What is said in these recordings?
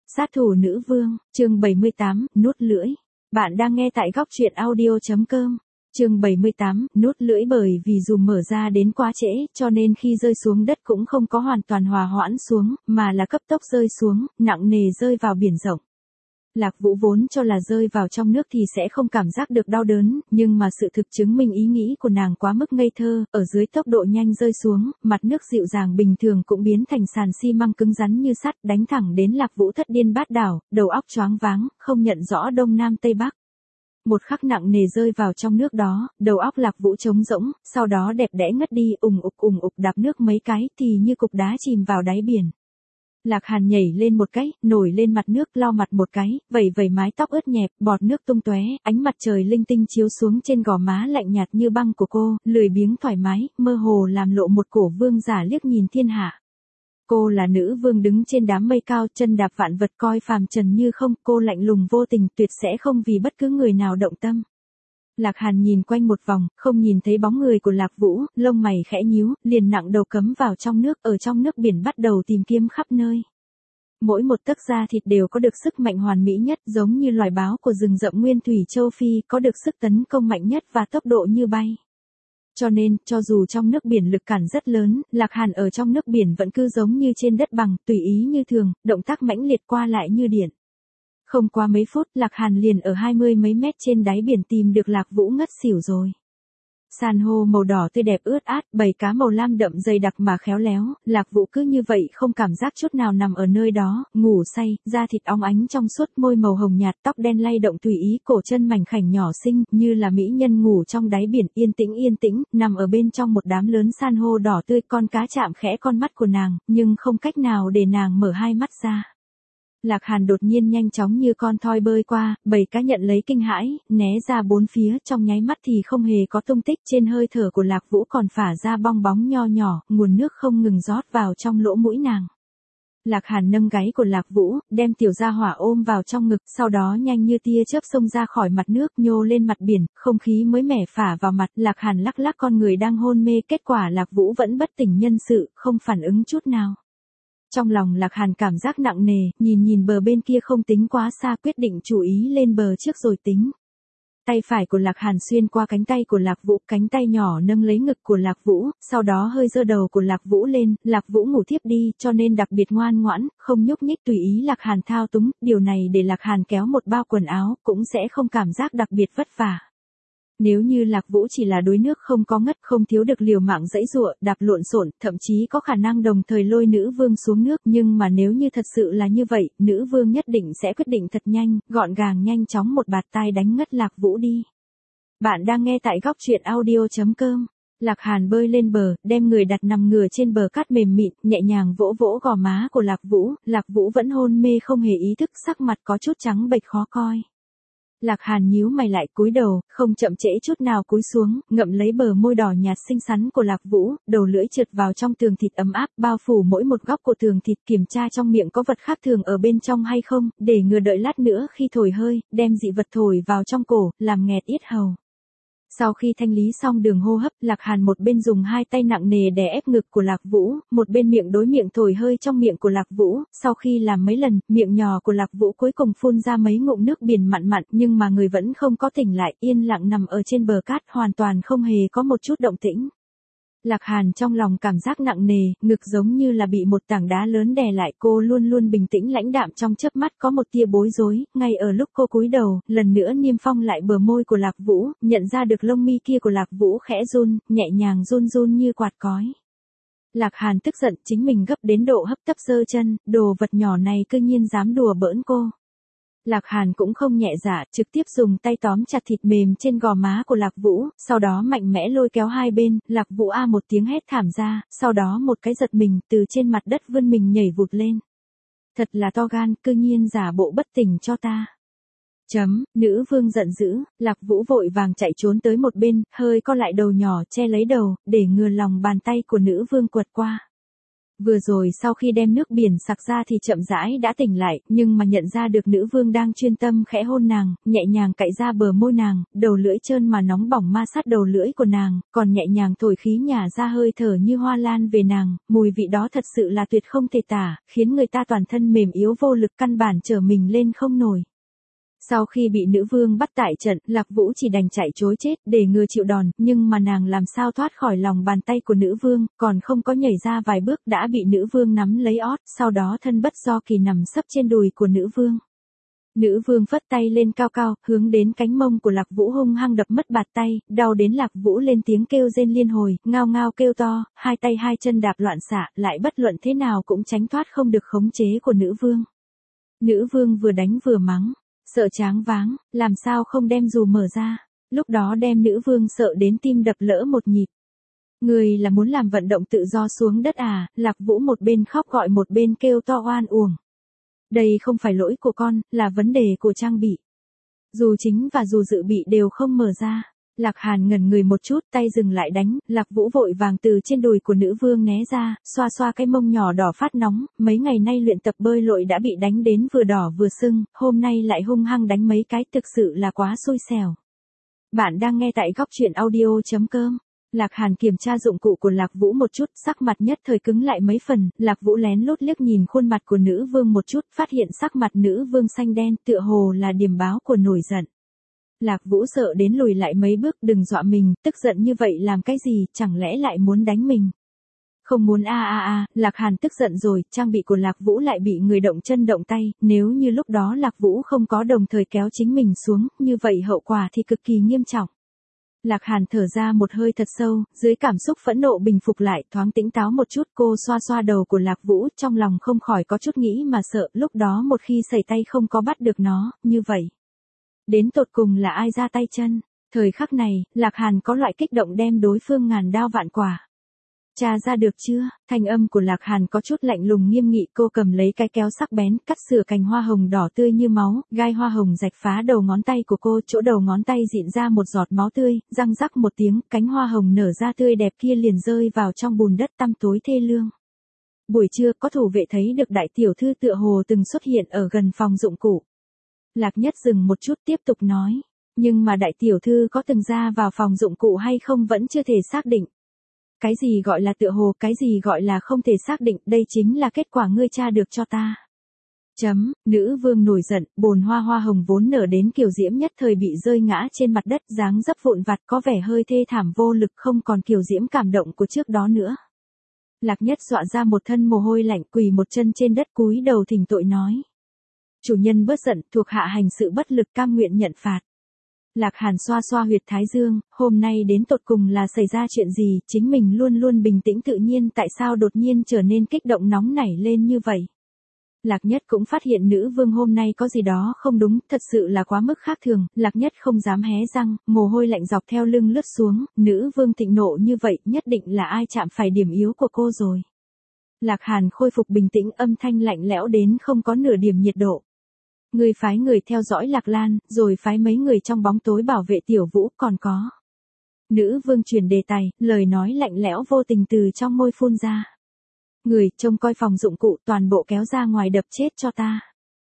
Sát thủ nữ vương, chương 78, nuốt lưỡi. Bạn đang nghe tại góc truyện audio.com. Chương 78, nuốt lưỡi. Bởi vì dù mở ra đến quá trễ, cho nên khi rơi xuống đất cũng không có hoàn toàn hòa hoãn xuống, mà là cấp tốc rơi xuống, nặng nề rơi vào biển rộng. Lạc Vũ vốn cho là rơi vào trong nước thì sẽ không cảm giác được đau đớn, nhưng mà sự thực chứng minh ý nghĩ của nàng quá mức ngây thơ, ở dưới tốc độ nhanh rơi xuống, mặt nước dịu dàng bình thường cũng biến thành sàn xi măng cứng rắn như sắt, đánh thẳng đến Lạc Vũ thất điên bát đảo, đầu óc choáng váng, không nhận rõ đông nam tây bắc. Một khắc nặng nề rơi vào trong nước đó, đầu óc Lạc Vũ trống rỗng, sau đó đẹp đẽ ngất đi, ùng ục đạp nước mấy cái thì như cục đá chìm vào đáy biển. Lạc Hàn nhảy lên một cái, nổi lên mặt nước, lau mặt một cái, vẩy mái tóc ướt nhẹp, bọt nước tung tóe, ánh mặt trời linh tinh chiếu xuống trên gò má lạnh nhạt như băng của cô, lười biếng thoải mái, mơ hồ làm lộ một cổ vương giả liếc nhìn thiên hạ. Cô là nữ vương đứng trên đám mây cao, chân đạp vạn vật, coi phàm trần như không, cô lạnh lùng vô tình, tuyệt sẽ không vì bất cứ người nào động tâm. Lạc Hàn nhìn quanh một vòng, không nhìn thấy bóng người của Lạc Vũ, lông mày khẽ nhíu, liền nặng đầu cắm vào trong nước, ở trong nước biển bắt đầu tìm kiếm khắp nơi. Mỗi một tấc da thịt đều có được sức mạnh hoàn mỹ nhất, giống như loài báo của rừng rậm nguyên thủy châu Phi, có được sức tấn công mạnh nhất và tốc độ như bay. Cho nên, cho dù trong nước biển lực cản rất lớn, Lạc Hàn ở trong nước biển vẫn cứ giống như trên đất bằng, tùy ý như thường, động tác mãnh liệt qua lại như điện. Không qua mấy phút, Lạc Hàn liền ở 20 mấy mét trên đáy biển tìm được Lạc Vũ ngất xỉu rồi. San hô màu đỏ tươi đẹp ướt át, bầy cá màu lam đậm dày đặc mà khéo léo, Lạc Vũ cứ như vậy không cảm giác chút nào nằm ở nơi đó, ngủ say, da thịt óng ánh trong suốt, môi màu hồng nhạt, tóc đen lay động tùy ý, cổ chân mảnh khảnh nhỏ xinh, như là mỹ nhân ngủ trong đáy biển, yên tĩnh, nằm ở bên trong một đám lớn san hô đỏ tươi, con cá chạm khẽ con mắt của nàng, nhưng không cách nào để nàng mở hai mắt ra. Lạc Hàn đột nhiên nhanh chóng như con thoi bơi qua, bầy cá nhận lấy kinh hãi, né ra bốn phía, trong nháy mắt thì không hề có tung tích, trên hơi thở của Lạc Vũ còn phả ra bong bóng nho nhỏ, nguồn nước không ngừng rót vào trong lỗ mũi nàng. Lạc Hàn nâng gáy của Lạc Vũ, đem tiểu gia hỏa ôm vào trong ngực, sau đó nhanh như tia chớp xông ra khỏi mặt nước, nhô lên mặt biển, không khí mới mẻ phả vào mặt, Lạc Hàn lắc lắc con người đang hôn mê, kết quả Lạc Vũ vẫn bất tỉnh nhân sự, không phản ứng chút nào. Trong lòng Lạc Hàn cảm giác nặng nề, nhìn bờ bên kia không tính quá xa, quyết định chú ý lên bờ trước rồi tính. Tay phải của Lạc Hàn xuyên qua cánh tay của Lạc Vũ, cánh tay nhỏ nâng lấy ngực của Lạc Vũ, sau đó hơi giơ đầu của Lạc Vũ lên, Lạc Vũ ngủ thiếp đi, cho nên đặc biệt ngoan ngoãn, không nhúc nhích, tùy ý Lạc Hàn thao túng, điều này để Lạc Hàn kéo một bao quần áo, cũng sẽ không cảm giác đặc biệt vất vả. Nếu như Lạc Vũ chỉ là đuối nước không có ngất, không thiếu được liều mạng giãy giụa, đạp lộn xộn, thậm chí có khả năng đồng thời lôi nữ vương xuống nước, nhưng mà nếu như thật sự là như vậy, nữ vương nhất định sẽ quyết định thật nhanh, gọn gàng nhanh chóng một bạt tai đánh ngất Lạc Vũ đi. Bạn đang nghe tại góc truyện audio.com. Lạc Hàn bơi lên bờ, đem người đặt nằm ngửa trên bờ cát mềm mịn, nhẹ nhàng vỗ vỗ gò má của Lạc Vũ vẫn hôn mê không hề ý thức, sắc mặt có chút trắng bệch khó coi. Lạc Hàn nhíu mày lại, cúi đầu, không chậm trễ chút nào cúi xuống, ngậm lấy bờ môi đỏ nhạt xinh xắn của Lạc Vũ, đầu lưỡi trượt vào trong tường thịt ấm áp, bao phủ mỗi một góc của tường thịt, kiểm tra trong miệng có vật khác thường ở bên trong hay không, để ngừa đợi lát nữa khi thổi hơi, đem dị vật thổi vào trong cổ, làm nghẹt yết hầu. Sau khi thanh lý xong đường hô hấp, Lạc Hàn một bên dùng hai tay nặng nề đè ép ngực của Lạc Vũ, một bên miệng đối miệng thổi hơi trong miệng của Lạc Vũ, sau khi làm mấy lần, miệng nhỏ của Lạc Vũ cuối cùng phun ra mấy ngụm nước biển mặn mặn, nhưng mà người vẫn không có tỉnh lại, yên lặng nằm ở trên bờ cát, hoàn toàn không hề có một chút động tĩnh. Lạc Hàn trong lòng cảm giác nặng nề, ngực giống như là bị một tảng đá lớn đè lại, cô luôn luôn bình tĩnh lãnh đạm, trong chớp mắt có một tia bối rối, ngay ở lúc cô cúi đầu, lần nữa niêm phong lại bờ môi của Lạc Vũ, nhận ra được lông mi kia của Lạc Vũ khẽ run, nhẹ nhàng run như quạt cói. Lạc Hàn tức giận, chính mình gấp đến độ hấp tấp giơ chân, đồ vật nhỏ này cư nhiên dám đùa bỡn cô. Lạc Hàn cũng không nhẹ dạ, trực tiếp dùng tay tóm chặt thịt mềm trên gò má của Lạc Vũ, sau đó mạnh mẽ lôi kéo hai bên, Lạc Vũ a một tiếng hét thảm ra, sau đó một cái giật mình, từ trên mặt đất vươn mình nhảy vụt lên. Thật là to gan, cư nhiên giả bộ bất tỉnh cho ta. Nữ vương giận dữ, Lạc Vũ vội vàng chạy trốn tới một bên, hơi co lại đầu nhỏ che lấy đầu, để ngừa lòng bàn tay của nữ vương quật qua. Vừa rồi sau khi đem nước biển sặc ra thì chậm rãi đã tỉnh lại, nhưng mà nhận ra được nữ vương đang chuyên tâm khẽ hôn nàng, nhẹ nhàng cạy ra bờ môi nàng, đầu lưỡi trơn mà nóng bỏng ma sát đầu lưỡi của nàng, còn nhẹ nhàng thổi khí nhả ra hơi thở như hoa lan về nàng, mùi vị đó thật sự là tuyệt không thể tả, khiến người ta toàn thân mềm yếu vô lực căn bản trở mình lên không nổi. Sau khi bị nữ vương bắt tại trận, Lạc Vũ chỉ đành chạy trối chết để ngừa chịu đòn, nhưng mà nàng làm sao thoát khỏi lòng bàn tay của nữ vương, còn không có nhảy ra vài bước đã bị nữ vương nắm lấy ót, sau đó thân bất do kỳ nằm sấp trên đùi của nữ vương. Nữ vương phất tay lên cao cao, hướng đến cánh mông của Lạc Vũ hung hăng đập mất bạt tay, đau đến Lạc Vũ lên tiếng kêu rên liên hồi, ngao ngao kêu to, hai tay hai chân đạp loạn xạ, lại bất luận thế nào cũng tránh thoát không được khống chế của nữ vương. Nữ vương vừa đánh vừa mắng. Sợ tráng váng, làm sao không đem dù mở ra, lúc đó đem nữ vương sợ đến tim đập lỡ một nhịp. Người là muốn làm vận động tự do xuống đất à, Lạc Vũ một bên khóc gọi một bên kêu to oan uổng. Đây không phải lỗi của con, là vấn đề của trang bị. Dù chính và dù dự bị đều không mở ra. Lạc Hàn ngẩn người một chút, tay dừng lại đánh, Lạc Vũ vội vàng từ trên đùi của nữ vương né ra, xoa xoa cái mông nhỏ đỏ phát nóng, mấy ngày nay luyện tập bơi lội đã bị đánh đến vừa đỏ vừa sưng, hôm nay lại hung hăng đánh mấy cái, thực sự là quá xui xẻo. Bạn đang nghe tại góc truyện audio.com. Lạc Hàn kiểm tra dụng cụ của Lạc Vũ một chút, sắc mặt nhất thời cứng lại mấy phần, Lạc Vũ lén lút liếc nhìn khuôn mặt của nữ vương một chút, phát hiện sắc mặt nữ vương xanh đen, tựa hồ là điềm báo của nổi giận. Lạc Vũ sợ đến lùi lại mấy bước, đừng dọa mình, tức giận như vậy làm cái gì, chẳng lẽ lại muốn đánh mình. Không muốn Lạc Hàn tức giận rồi, trang bị của Lạc Vũ lại bị người động chân động tay, nếu như lúc đó Lạc Vũ không có đồng thời kéo chính mình xuống, như vậy hậu quả thì cực kỳ nghiêm trọng. Lạc Hàn thở ra một hơi thật sâu, dưới cảm xúc phẫn nộ bình phục lại, thoáng tỉnh táo một chút, cô xoa xoa đầu của Lạc Vũ, trong lòng không khỏi có chút nghĩ mà sợ, lúc đó một khi sẩy tay không có bắt được nó, như vậy. Đến tột cùng là ai ra tay chân? Thời khắc này, Lạc Hàn có loại kích động đem đối phương ngàn đao vạn quả. Tra ra được chưa? Thanh âm của Lạc Hàn có chút lạnh lùng nghiêm nghị, cô cầm lấy cái kéo sắc bén, cắt sửa cành hoa hồng đỏ tươi như máu, gai hoa hồng rạch phá đầu ngón tay của cô, chỗ đầu ngón tay dịn ra một giọt máu tươi, răng rắc một tiếng, cánh hoa hồng nở ra tươi đẹp kia liền rơi vào trong bùn đất tăm tối thê lương. Buổi trưa, có thủ vệ thấy được đại tiểu thư tựa hồ từng xuất hiện ở gần phòng dụng cụ. Lạc Nhất dừng một chút tiếp tục nói, nhưng mà đại tiểu thư có từng ra vào phòng dụng cụ hay không vẫn chưa thể xác định. Cái gì gọi là tựa hồ, cái gì gọi là không thể xác định, đây chính là kết quả ngươi tra được cho ta. Nữ vương nổi giận, bồn hoa hồng vốn nở đến kiểu diễm nhất thời bị rơi ngã trên mặt đất, dáng dấp vụn vặt có vẻ hơi thê thảm vô lực, không còn kiểu diễm cảm động của trước đó nữa. Lạc Nhất dọa ra một thân mồ hôi lạnh, quỳ một chân trên đất cúi đầu thỉnh tội nói. Chủ nhân bớt giận, thuộc hạ hành sự bất lực cam nguyện nhận phạt. Lạc Hàn xoa xoa huyệt thái dương, hôm nay đến tột cùng là xảy ra chuyện gì, chính mình luôn luôn bình tĩnh tự nhiên tại sao đột nhiên trở nên kích động nóng nảy lên như vậy. Lạc Nhất cũng phát hiện nữ vương hôm nay có gì đó không đúng, thật sự là quá mức khác thường, Lạc Nhất không dám hé răng, mồ hôi lạnh dọc theo lưng lướt xuống, nữ vương thịnh nộ như vậy, nhất định là ai chạm phải điểm yếu của cô rồi. Lạc Hàn khôi phục bình tĩnh, âm thanh lạnh lẽo đến không có nửa điểm nhiệt độ. Người phái người theo dõi Lạc Lan, rồi phái mấy người trong bóng tối bảo vệ Tiểu Vũ, còn có. Nữ vương chuyển đề tài, lời nói lạnh lẽo vô tình từ trong môi phun ra. Người trông coi phòng dụng cụ toàn bộ kéo ra ngoài đập chết cho ta.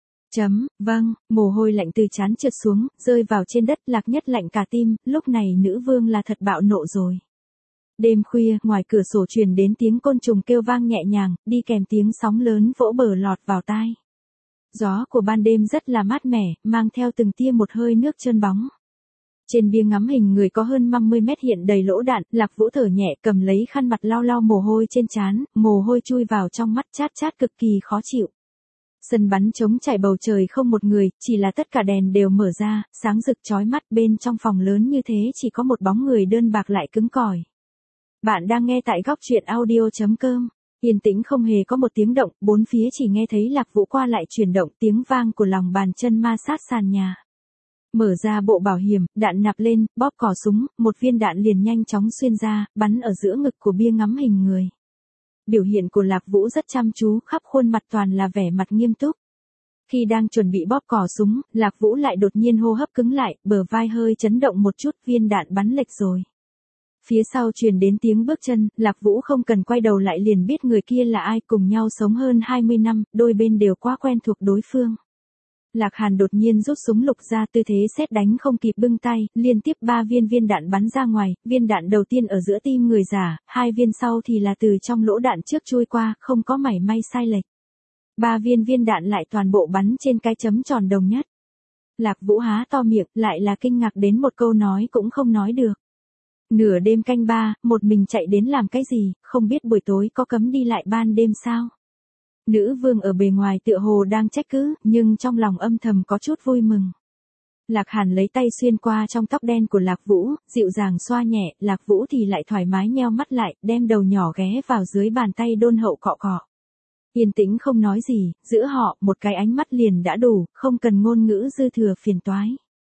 Vâng, mồ hôi lạnh từ trán trượt xuống, rơi vào trên đất, Lạc Nhất lạnh cả tim, lúc này nữ vương là thật bạo nộ rồi. Đêm khuya, ngoài cửa sổ truyền đến tiếng côn trùng kêu vang nhẹ nhàng, đi kèm tiếng sóng lớn vỗ bờ lọt vào tai. Gió của ban đêm rất là mát mẻ, mang theo từng tia một hơi nước trơn bóng. Trên bia ngắm hình người có hơn 50 mét hiện đầy lỗ đạn, Lạc Vũ thở nhẹ cầm lấy khăn mặt lau lau mồ hôi trên trán, mồ hôi chui vào trong mắt chát chát cực kỳ khó chịu. Sân bắn trống trải bầu trời không một người, chỉ là tất cả đèn đều mở ra, sáng rực chói mắt, bên trong phòng lớn như thế chỉ có một bóng người đơn bạc lại cứng cỏi. Bạn đang nghe tại góc truyện audio.com. Yên tĩnh không hề có một tiếng động, bốn phía chỉ nghe thấy Lạc Vũ qua lại chuyển động, tiếng vang của lòng bàn chân ma sát sàn nhà. Mở ra bộ bảo hiểm, đạn nạp lên, bóp cò súng, một viên đạn liền nhanh chóng xuyên ra, bắn ở giữa ngực của bia ngắm hình người. Biểu hiện của Lạc Vũ rất chăm chú, khắp khuôn mặt toàn là vẻ mặt nghiêm túc. Khi đang chuẩn bị bóp cò súng, Lạc Vũ lại đột nhiên hô hấp cứng lại, bờ vai hơi chấn động một chút, viên đạn bắn lệch rồi. Phía sau truyền đến tiếng bước chân, Lạc Vũ không cần quay đầu lại liền biết người kia là ai, cùng nhau sống hơn 20 năm, đôi bên đều quá quen thuộc đối phương. Lạc Hàn đột nhiên rút súng lục ra, tư thế sét đánh không kịp bưng tay, liên tiếp 3 viên đạn bắn ra ngoài, viên đạn đầu tiên ở giữa tim người giả, 2 viên sau thì là từ trong lỗ đạn trước chui qua, không có mảy may sai lệch. 3 viên đạn lại toàn bộ bắn trên cái chấm tròn đồng nhất. Lạc Vũ há to miệng, lại là kinh ngạc đến một câu nói cũng không nói được. Nửa đêm canh 3, một mình chạy đến làm cái gì, không biết buổi tối có cấm đi lại ban đêm sao? Nữ vương ở bề ngoài tựa hồ đang trách cứ, nhưng trong lòng âm thầm có chút vui mừng. Lạc Hàn lấy tay xuyên qua trong tóc đen của Lạc Vũ, dịu dàng xoa nhẹ, Lạc Vũ thì lại thoải mái nheo mắt lại, đem đầu nhỏ ghé vào dưới bàn tay đôn hậu cọ cọ. Yên tĩnh không nói gì, giữa họ một cái ánh mắt liền đã đủ, không cần ngôn ngữ dư thừa phiền toái.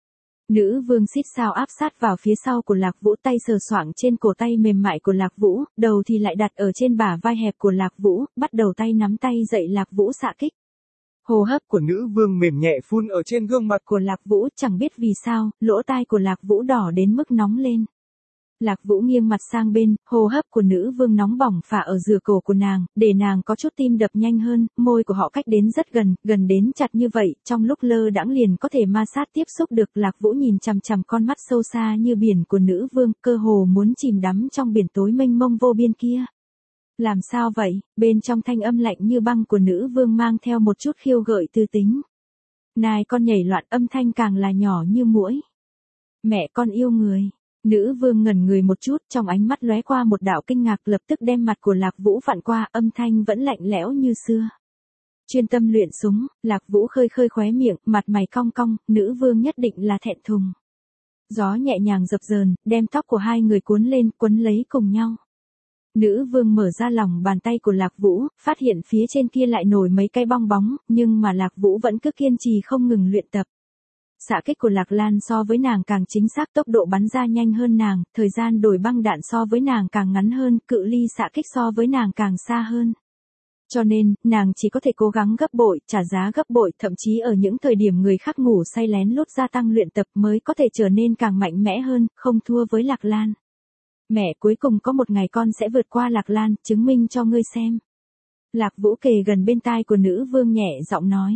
Nữ vương xít sao áp sát vào phía sau của Lạc Vũ, tay sờ soạng trên cổ tay mềm mại của Lạc Vũ, đầu thì lại đặt ở trên bả vai hẹp của Lạc Vũ, bắt đầu tay nắm tay dậy Lạc Vũ xạ kích. Hô hấp của nữ vương mềm nhẹ phun ở trên gương mặt của Lạc Vũ, chẳng biết vì sao, lỗ tai của Lạc Vũ đỏ đến mức nóng lên. Lạc Vũ nghiêng mặt sang bên, hô hấp của nữ vương nóng bỏng phả ở giữa cổ của nàng, để nàng có chút tim đập nhanh hơn, môi của họ cách đến rất gần, gần đến chặt như vậy, trong lúc lơ đãng liền có thể ma sát tiếp xúc được. Lạc Vũ nhìn chằm chằm con mắt sâu xa như biển của nữ vương, cơ hồ muốn chìm đắm trong biển tối mênh mông vô biên kia. Làm sao vậy? Bên trong thanh âm lạnh như băng của nữ vương mang theo một chút khiêu gợi tư tính. Nai con nhảy loạn, âm thanh càng là nhỏ như muỗi. Mẹ con yêu người. Nữ vương ngẩn người một chút, trong ánh mắt lóe qua một đạo kinh ngạc, lập tức đem mặt của Lạc Vũ vặn qua, âm thanh vẫn lạnh lẽo như xưa. Chuyên tâm luyện súng, Lạc Vũ khơi khơi khóe miệng, mặt mày cong cong, nữ vương nhất định là thẹn thùng. Gió nhẹ nhàng dập dờn, đem tóc của hai người cuốn lên, quấn lấy cùng nhau. Nữ vương mở ra lòng bàn tay của Lạc Vũ, phát hiện phía trên kia lại nổi mấy cái bong bóng, nhưng mà Lạc Vũ vẫn cứ kiên trì không ngừng luyện tập. Xạ kích của Lạc Lan so với nàng càng chính xác, tốc độ bắn ra nhanh hơn nàng, thời gian đổi băng đạn so với nàng càng ngắn hơn, cự ly xạ kích so với nàng càng xa hơn. Cho nên, nàng chỉ có thể cố gắng gấp bội, trả giá gấp bội, thậm chí ở những thời điểm người khác ngủ say lén lút gia tăng luyện tập mới có thể trở nên càng mạnh mẽ hơn, không thua với Lạc Lan. Mẹ, cuối cùng có một ngày con sẽ vượt qua Lạc Lan, chứng minh cho ngươi xem. Lạc Vũ kề gần bên tai của nữ vương nhẹ giọng nói.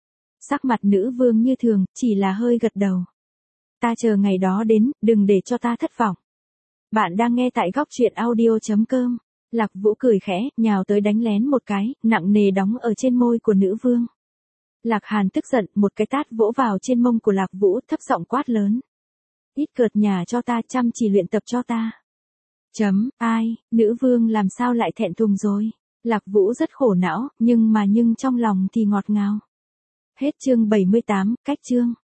Sắc mặt nữ vương như thường, chỉ là hơi gật đầu. Ta chờ ngày đó đến, đừng để cho ta thất vọng. Bạn đang nghe tại góc truyện audio.com. Lạc Vũ cười khẽ, nhào tới đánh lén một cái, nặng nề đóng ở trên môi của nữ vương. Lạc Hàn tức giận, một cái tát vỗ vào trên mông của Lạc Vũ, thấp giọng quát lớn. Ít cợt nhả cho ta, chăm chỉ luyện tập cho ta. Ai, nữ vương làm sao lại thẹn thùng rồi? Lạc Vũ rất khổ não, nhưng trong lòng thì ngọt ngào. Hết chương 78, cách chương.